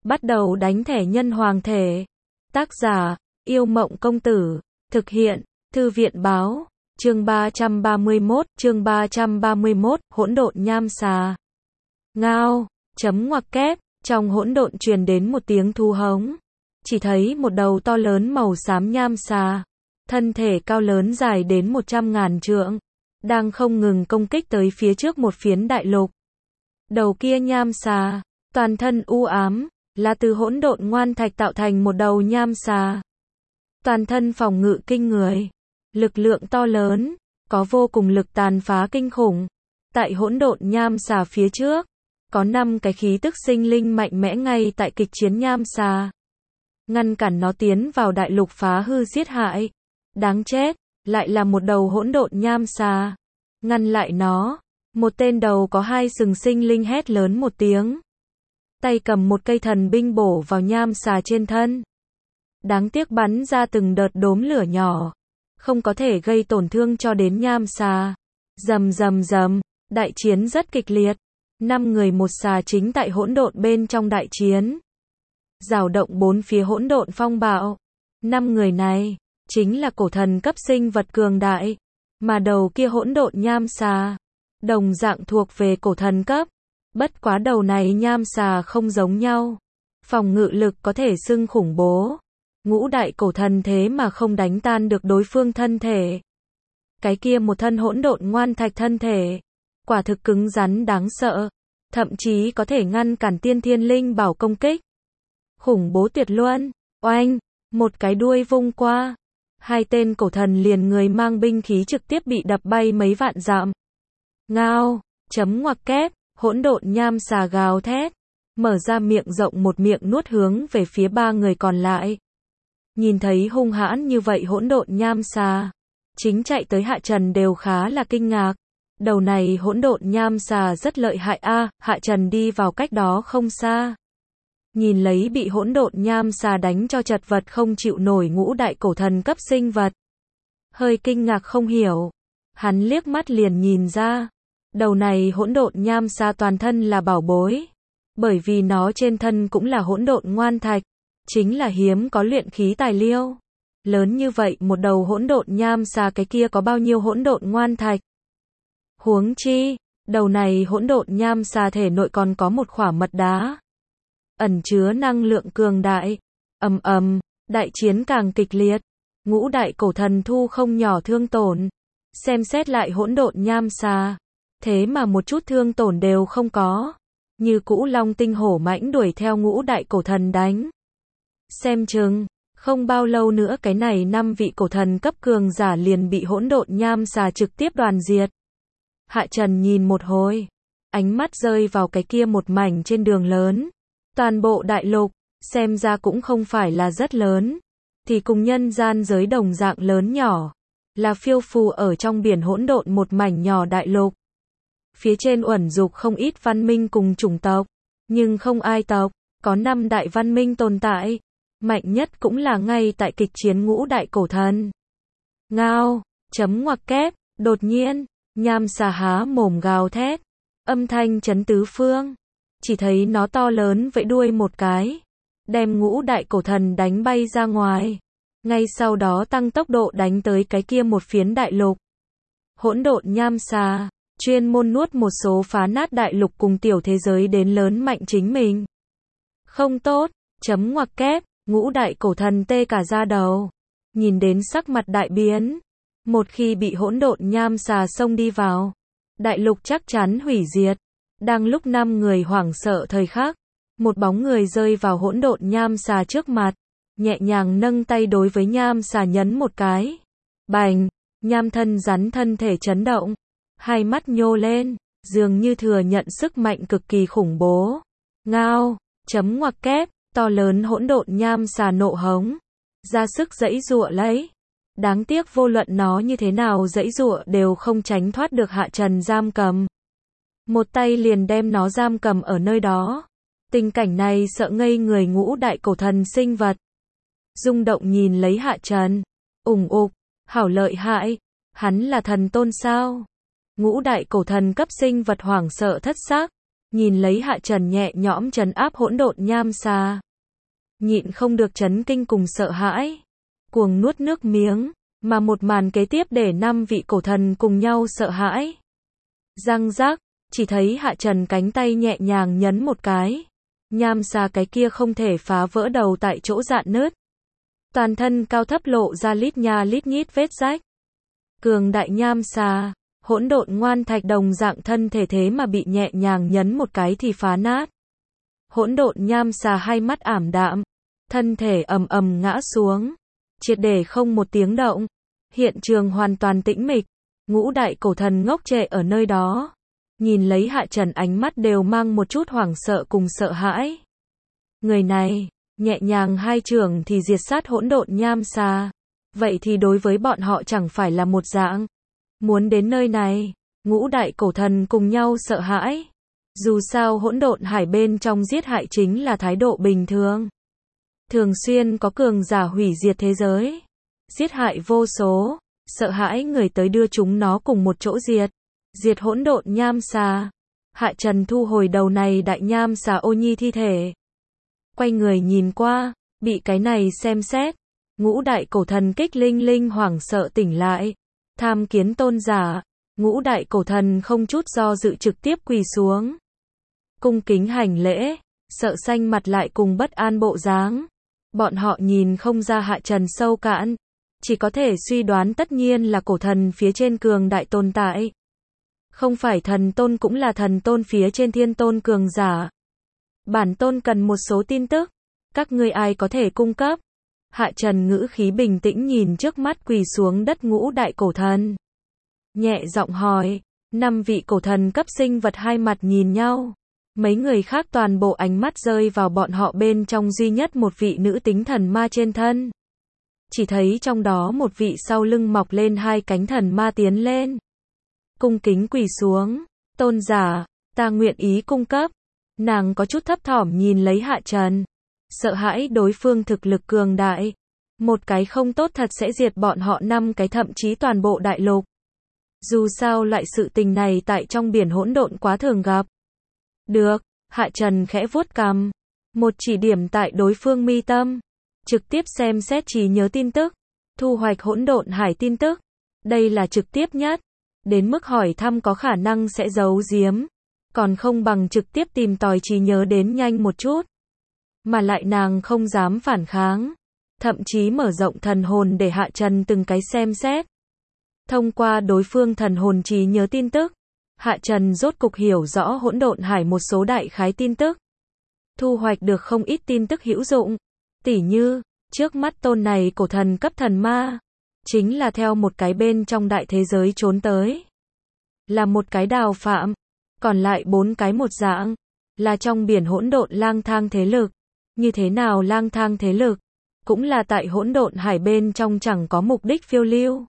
Bắt đầu đánh thẻ nhân hoàng thể. Tác giả, Yêu Mộng Công Tử. Thực hiện, Thư viện Báo. Chương 331, hỗn độn nham xà. Ngao, chấm ngoặc kép, trong hỗn độn truyền đến một tiếng thu hống. Chỉ thấy một đầu to lớn màu xám nham xà, thân thể cao lớn dài đến 100.000 trượng, đang không ngừng công kích tới phía trước một phiến đại lục. Đầu kia nham xà, toàn thân u ám, là từ hỗn độn ngoan thạch tạo thành một đầu nham xà. Toàn thân phòng ngự kinh người, lực lượng to lớn, có vô cùng lực tàn phá kinh khủng. Tại hỗn độn nham xà phía trước, có 5 cái khí tức sinh linh mạnh mẽ ngay tại kịch chiến nham xà, ngăn cản nó tiến vào đại lục phá hư giết hại. Đáng chết, lại là một đầu hỗn độn nham xà. Ngăn lại nó. Một tên đầu có 2 sừng sinh linh hét lớn một tiếng, tay cầm một cây thần binh bổ vào nham xà trên thân. Đáng tiếc bắn ra từng đợt đốm lửa nhỏ, không có thể gây tổn thương cho đến nham xà. Rầm rầm rầm, đại chiến rất kịch liệt. 5 người một xà chính tại hỗn độn bên trong đại chiến, dao động bốn phía hỗn độn phong bạo. 5 người này chính là cổ thần cấp sinh vật cường đại, mà đầu kia hỗn độn nham xà đồng dạng thuộc về cổ thần cấp. Bất quá đầu này nham xà không giống nhau, phòng ngự lực có thể xưng khủng bố. Ngũ đại cổ thần thế mà không đánh tan được đối phương thân thể. Cái kia một thân hỗn độn ngoan thạch thân thể, quả thực cứng rắn đáng sợ, thậm chí có thể ngăn cản tiên thiên linh bảo công kích. Khủng bố tuyệt luân, oanh, một cái đuôi vung qua, 2 tên cổ thần liền người mang binh khí trực tiếp bị đập bay mấy vạn dặm. Ngao, chấm ngoặc kép, hỗn độn nham xà gào thét, mở ra miệng rộng một miệng nuốt hướng về phía 3 người còn lại. Nhìn thấy hung hãn như vậy hỗn độn nham xà, chính chạy tới Hạ Trần đều khá là kinh ngạc. Đầu này hỗn độn nham xà rất lợi hại a. Hạ Trần đi vào cách đó không xa, nhìn lấy bị hỗn độn nham xà đánh cho chật vật không chịu nổi ngũ đại cổ thần cấp sinh vật, hơi kinh ngạc không hiểu. Hắn liếc mắt liền nhìn ra, đầu này hỗn độn nham xà toàn thân là bảo bối, bởi vì nó trên thân cũng là hỗn độn ngoan thạch, chính là hiếm có luyện khí tài liêu. Lớn như vậy một đầu hỗn độn nham xà, cái kia có bao nhiêu hỗn độn ngoan thạch? Huống chi, đầu này hỗn độn nham xà thể nội còn có một khỏa mật đá, ẩn chứa năng lượng cường đại. Ầm ầm, đại chiến càng kịch liệt, ngũ đại cổ thần thu không nhỏ thương tổn. Xem xét lại hỗn độn nham xà, thế mà một chút thương tổn đều không có, như cũ long tinh hổ mãnh đuổi theo ngũ đại cổ thần đánh. Xem chừng, không bao lâu nữa cái này 5 vị cổ thần cấp cường giả liền bị hỗn độn nham xà trực tiếp đoàn diệt. Hạ Trần nhìn một hồi, ánh mắt rơi vào cái kia một mảnh trên đường lớn. Toàn bộ đại lục, xem ra cũng không phải là rất lớn, thì cùng nhân gian giới đồng dạng lớn nhỏ, là phiêu phù ở trong biển hỗn độn một mảnh nhỏ đại lục. Phía trên uẩn dục không ít văn minh cùng chủng tộc, nhưng không ai tộc, có 5 đại văn minh tồn tại. Mạnh nhất cũng là ngay tại kịch chiến ngũ đại cổ thần. Ngao, chấm ngoặc kép, đột nhiên, nham xà há mồm gào thét, âm thanh chấn tứ phương. Chỉ thấy nó to lớn vẫy đuôi một cái, đem ngũ đại cổ thần đánh bay ra ngoài. Ngay sau đó tăng tốc độ đánh tới cái kia một phiến đại lục. Hỗn độn nham xà, chuyên môn nuốt một số phá nát đại lục cùng tiểu thế giới đến lớn mạnh chính mình. Không tốt, chấm ngoặc kép, ngũ đại cổ thần tê cả da đầu, nhìn đến sắc mặt đại biến. Một khi bị hỗn độn nham xà xông đi vào, đại lục chắc chắn hủy diệt. Đang lúc 5 người hoảng sợ thời khắc, một bóng người rơi vào hỗn độn nham xà trước mặt, nhẹ nhàng nâng tay đối với nham xà nhấn một cái. Bành, nham thân rắn thân thể chấn động, 2 mắt nhô lên, dường như thừa nhận sức mạnh cực kỳ khủng bố. Ngao, chấm ngoặc kép, to lớn hỗn độn nham xà nộ hống, ra sức giãy giụa lấy. Đáng tiếc vô luận nó như thế nào giãy giụa đều không tránh thoát được Hạ Trần giam cầm. Một tay liền đem nó giam cầm ở nơi đó. Tình cảnh này sợ ngây người ngũ đại cổ thần sinh vật. Rung động nhìn lấy Hạ Trần, ủng ục, hảo lợi hại, hắn là thần tôn sao? Ngũ đại cổ thần cấp sinh vật hoảng sợ thất xác, nhìn lấy Hạ Trần nhẹ nhõm trấn áp hỗn độn nham xà. Nhịn không được chấn kinh cùng sợ hãi, cuồng nuốt nước miếng, mà một màn kế tiếp để 5 vị cổ thần cùng nhau sợ hãi. Răng rác, chỉ thấy Hạ Trần cánh tay nhẹ nhàng nhấn một cái. Nham xà cái kia không thể phá vỡ đầu tại chỗ rạn nứt. Toàn thân cao thấp lộ ra lít nha lít nhít vết rách. Cường đại nham xà, hỗn độn ngoan thạch đồng dạng thân thể thế mà bị nhẹ nhàng nhấn một cái thì phá nát. Hỗn độn nham xà hai mắt ảm đạm, thân thể ầm ầm ngã xuống, triệt để không một tiếng động. Hiện trường hoàn toàn tĩnh mịch, ngũ đại cổ thần ngốc trệ ở nơi đó. Nhìn lấy Hạ Trần ánh mắt đều mang một chút hoảng sợ cùng sợ hãi. Người này, nhẹ nhàng hai trường thì diệt sát hỗn độn nham xà. Vậy thì đối với bọn họ chẳng phải là một dạng. Muốn đến nơi này, ngũ đại cổ thần cùng nhau sợ hãi. Dù sao hỗn độn hải bên trong giết hại chính là thái độ bình thường. Thường xuyên có cường giả hủy diệt thế giới. Giết hại vô số, sợ hãi người tới đưa chúng nó cùng một chỗ diệt. Diệt hỗn độn nham xà. Hạ Trần thu hồi đầu này đại nham xà ô nhi thi thể. Quay người nhìn qua, bị cái này xem xét. Ngũ đại cổ thần kích linh linh hoảng sợ tỉnh lại. Tham kiến tôn giả, ngũ đại cổ thần không chút do dự trực tiếp quỳ xuống. Cung kính hành lễ, sợ xanh mặt lại cùng bất an bộ dáng. Bọn họ nhìn không ra Hạ Trần sâu cạn, chỉ có thể suy đoán tất nhiên là cổ thần phía trên cường đại tồn tại. Không phải thần tôn cũng là thần tôn phía trên thiên tôn cường giả. Bản tôn cần một số tin tức, các ngươi ai có thể cung cấp? Hạ Trần ngữ khí bình tĩnh nhìn trước mắt quỳ xuống đất ngũ đại cổ thần. Nhẹ giọng hỏi, 5 vị cổ thần cấp sinh vật hai mặt nhìn nhau. Mấy người khác toàn bộ ánh mắt rơi vào bọn họ bên trong duy nhất một vị nữ tính thần ma trên thân. Chỉ thấy trong đó một vị sau lưng mọc lên hai cánh thần ma tiến lên. Cung kính quỳ xuống, tôn giả, ta nguyện ý cung cấp. Nàng có chút thấp thỏm nhìn lấy Hạ Trần. Sợ hãi đối phương thực lực cường đại. Một cái không tốt thật sẽ diệt bọn họ 5 cái thậm chí toàn bộ đại lục. Dù sao loại sự tình này tại trong biển hỗn độn quá thường gặp. Được, Hạ Trần khẽ vuốt cằm. Một chỉ điểm tại đối phương mi tâm. Trực tiếp xem xét trí nhớ tin tức. Thu hoạch hỗn độn hải tin tức. Đây là trực tiếp nhất. Đến mức hỏi thăm có khả năng sẽ giấu giếm. Còn không bằng trực tiếp tìm tòi trí nhớ đến nhanh một chút. Mà lại nàng không dám phản kháng. Thậm chí mở rộng thần hồn để Hạ Trần từng cái xem xét. Thông qua đối phương thần hồn trí nhớ tin tức. Hạ Trần rốt cục hiểu rõ hỗn độn hải một số đại khái tin tức. Thu hoạch được không ít tin tức hữu dụng. Tỉ như, trước mắt tôn này cổ thần cấp thần ma. Chính là theo một cái bên trong đại thế giới trốn tới. Là một cái đào phạm. Còn lại 4 cái một dạng. Là trong biển hỗn độn lang thang thế lực. Như thế nào lang thang thế lực? Cũng là tại hỗn độn hải bên trong chẳng có mục đích phiêu lưu.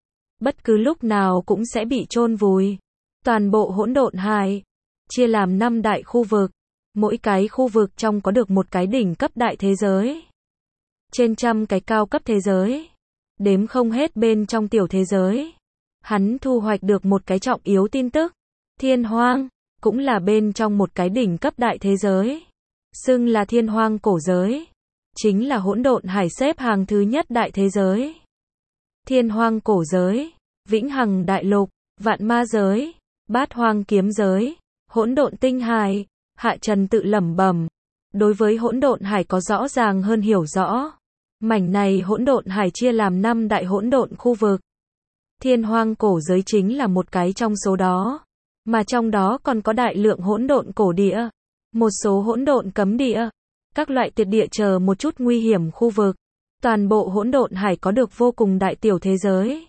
Bất cứ lúc nào cũng sẽ bị chôn vùi. Toàn bộ hỗn độn hải chia làm 5 đại khu vực. Mỗi cái khu vực trong có được một cái đỉnh cấp đại thế giới. Trên trăm cái cao cấp thế giới. Đếm không hết bên trong tiểu thế giới. Hắn thu hoạch được một cái trọng yếu tin tức. Thiên hoang, cũng là bên trong một cái đỉnh cấp đại thế giới. Xưng là thiên hoang cổ giới. Chính là hỗn độn hải xếp hàng thứ nhất đại thế giới. Thiên hoang cổ giới, vĩnh hằng đại lục, vạn ma giới, bát hoang kiếm giới, hỗn độn tinh hải. Hạ Trần tự lẩm bẩm. Đối với hỗn độn hải có rõ ràng hơn hiểu rõ. Mảnh này hỗn độn hải chia làm 5 đại hỗn độn khu vực. Thiên hoang cổ giới chính là một cái trong số đó. Mà trong đó còn có đại lượng hỗn độn cổ địa. Một số hỗn độn cấm địa. Các loại tuyệt địa chờ một chút nguy hiểm khu vực. Toàn bộ hỗn độn hải có được vô cùng đại tiểu thế giới.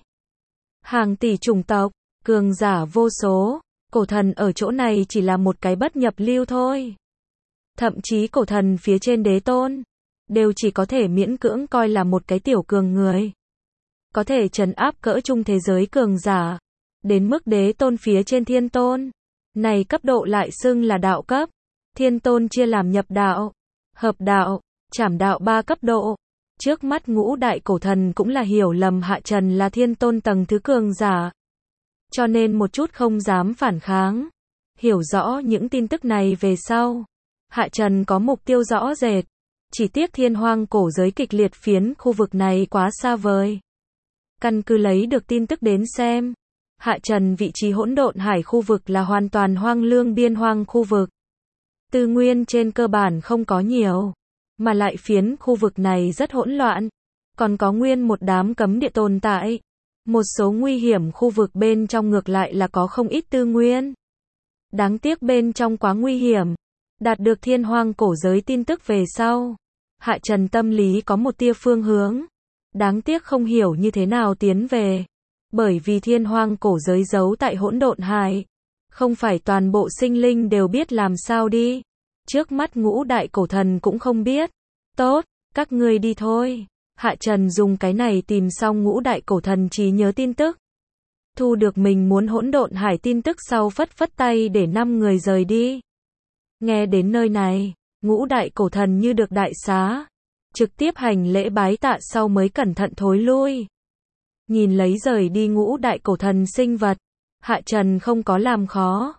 Hàng tỷ chủng tộc, cường giả vô số. Cổ thần ở chỗ này chỉ là một cái bất nhập lưu thôi. Thậm chí cổ thần phía trên đế tôn. Đều chỉ có thể miễn cưỡng coi là một cái tiểu cường người. Có thể trấn áp cỡ trung thế giới cường giả. Đến mức đế tôn phía trên thiên tôn. Này cấp độ lại xưng là đạo cấp. Thiên tôn chia làm nhập đạo, hợp đạo, trảm đạo 3 cấp độ. Trước mắt ngũ đại cổ thần cũng là hiểu lầm Hạ Trần là thiên tôn tầng thứ cường giả. Cho nên một chút không dám phản kháng. Hiểu rõ những tin tức này về sau, Hạ Trần có mục tiêu rõ rệt. Chỉ tiếc thiên hoang cổ giới kịch liệt phiến khu vực này quá xa vời. Căn cứ lấy được tin tức đến xem, Hạ Trần vị trí hỗn độn hải khu vực là hoàn toàn hoang lương biên hoang khu vực. Tư nguyên trên cơ bản không có nhiều, mà lại phiến khu vực này rất hỗn loạn, còn có nguyên một đám cấm địa tồn tại. Một số nguy hiểm khu vực bên trong ngược lại là có không ít tư nguyên. Đáng tiếc bên trong quá nguy hiểm. Đạt được thiên hoang cổ giới tin tức về sau, Hạ Trần tâm lý có một tia phương hướng. Đáng tiếc không hiểu như thế nào tiến về. Bởi vì thiên hoang cổ giới giấu tại hỗn độn hải. Không phải toàn bộ sinh linh đều biết làm sao đi. Trước mắt ngũ đại cổ thần cũng không biết. Tốt, các ngươi đi thôi. Hạ Trần dùng cái này tìm xong ngũ đại cổ thần trí nhớ tin tức. Thu được mình muốn hỗn độn hải tin tức sau phất phất tay để 5 người rời đi. Nghe đến nơi này, ngũ đại cổ thần như được đại xá. Trực tiếp hành lễ bái tạ sau mới cẩn thận thối lui. Nhìn lấy rời đi ngũ đại cổ thần sinh vật, Hạ Trần không có làm khó.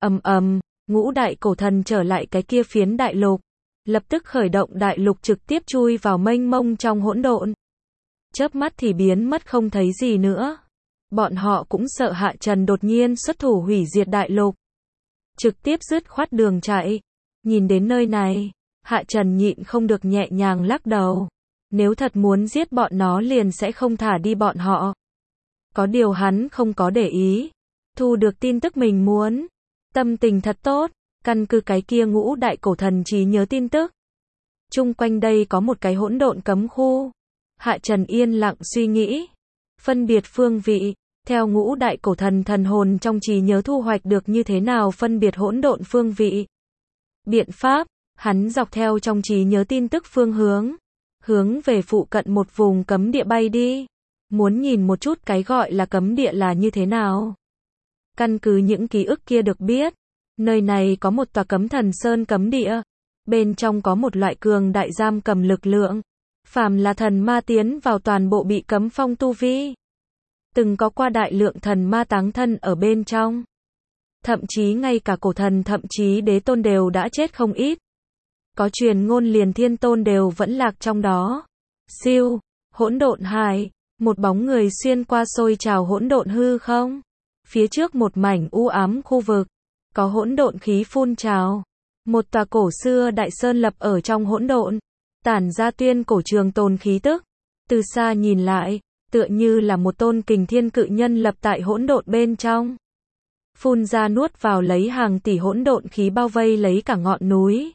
Ngũ đại cổ thần trở lại cái kia phiến đại lục. Lập tức khởi động đại lục trực tiếp chui vào mênh mông trong hỗn độn. Chớp mắt thì biến mất không thấy gì nữa. Bọn họ cũng sợ Hạ Trần đột nhiên xuất thủ hủy diệt đại lục. Trực tiếp dứt khoát đường chạy. Nhìn đến nơi này, Hạ Trần nhịn không được nhẹ nhàng lắc đầu. Nếu thật muốn giết bọn nó liền sẽ không thả đi bọn họ. Có điều hắn không có để ý. Thu được tin tức mình muốn. Tâm tình thật tốt. Căn cứ cái kia ngũ đại cổ thần trí nhớ tin tức. Chung quanh đây có một cái hỗn độn cấm khu. Hạ Trần yên lặng suy nghĩ. Phân biệt phương vị. Theo ngũ đại cổ thần thần hồn trong trí nhớ thu hoạch được như thế nào phân biệt hỗn độn phương vị. Biện pháp, hắn dọc theo trong trí nhớ tin tức phương hướng. Hướng về phụ cận một vùng cấm địa bay đi. Muốn nhìn một chút cái gọi là cấm địa là như thế nào. Căn cứ những ký ức kia được biết. Nơi này có một tòa cấm thần sơn cấm địa. Bên trong có một loại cường đại giam cầm lực lượng. Phàm là thần ma tiến vào toàn bộ bị cấm phong tu vi. Từng có qua đại lượng thần ma táng thân ở bên trong. Thậm chí ngay cả cổ thần thậm chí đế tôn đều đã chết không ít. Có truyền ngôn liền thiên tôn đều vẫn lạc trong đó. Siêu, hỗn độn hải, một bóng người xuyên qua sôi trào hỗn độn hư không. Phía trước một mảnh u ám khu vực. Có hỗn độn khí phun trào. Một tòa cổ xưa đại sơn lập ở trong hỗn độn. Tản ra tuyên cổ trường tồn khí tức. Từ xa nhìn lại, tựa như là một tôn kình thiên cự nhân lập tại hỗn độn bên trong. Phun ra nuốt vào lấy hàng tỷ hỗn độn khí bao vây lấy cả ngọn núi.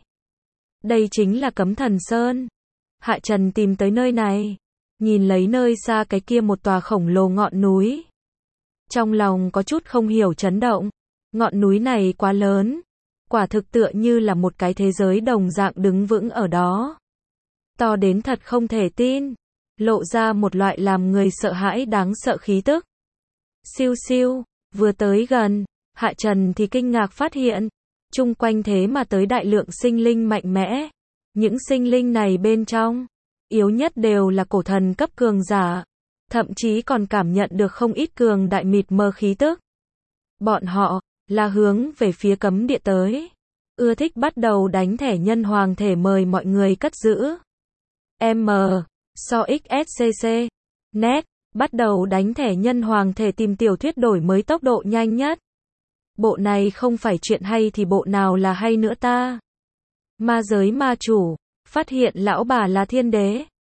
Đây chính là Cấm Thần Sơn. Hạ Trần tìm tới nơi này. Nhìn lấy nơi xa cái kia một tòa khổng lồ ngọn núi. Trong lòng có chút không hiểu chấn động. Ngọn núi này quá lớn. Quả thực tựa như là một cái thế giới đồng dạng đứng vững ở đó. To đến thật không thể tin. Lộ ra một loại làm người sợ hãi đáng sợ khí tức. Siêu siêu, vừa tới gần, Hạ Trần thì kinh ngạc phát hiện. Chung quanh thế mà tới đại lượng sinh linh mạnh mẽ. Những sinh linh này bên trong, yếu nhất đều là cổ thần cấp cường giả. Thậm chí còn cảm nhận được không ít cường đại mịt mờ khí tức. Bọn họ là hướng về phía cấm địa tới. Ưa thích bắt đầu đánh thẻ nhân hoàng thể mời mọi người cất giữ. So XSCC. Net. Bắt đầu đánh thẻ nhân hoàng thể tìm tiểu thuyết đổi mới tốc độ nhanh nhất. Bộ này không phải chuyện hay thì bộ nào là hay nữa ta. Ma giới ma chủ. Phát hiện lão bà là thiên đế.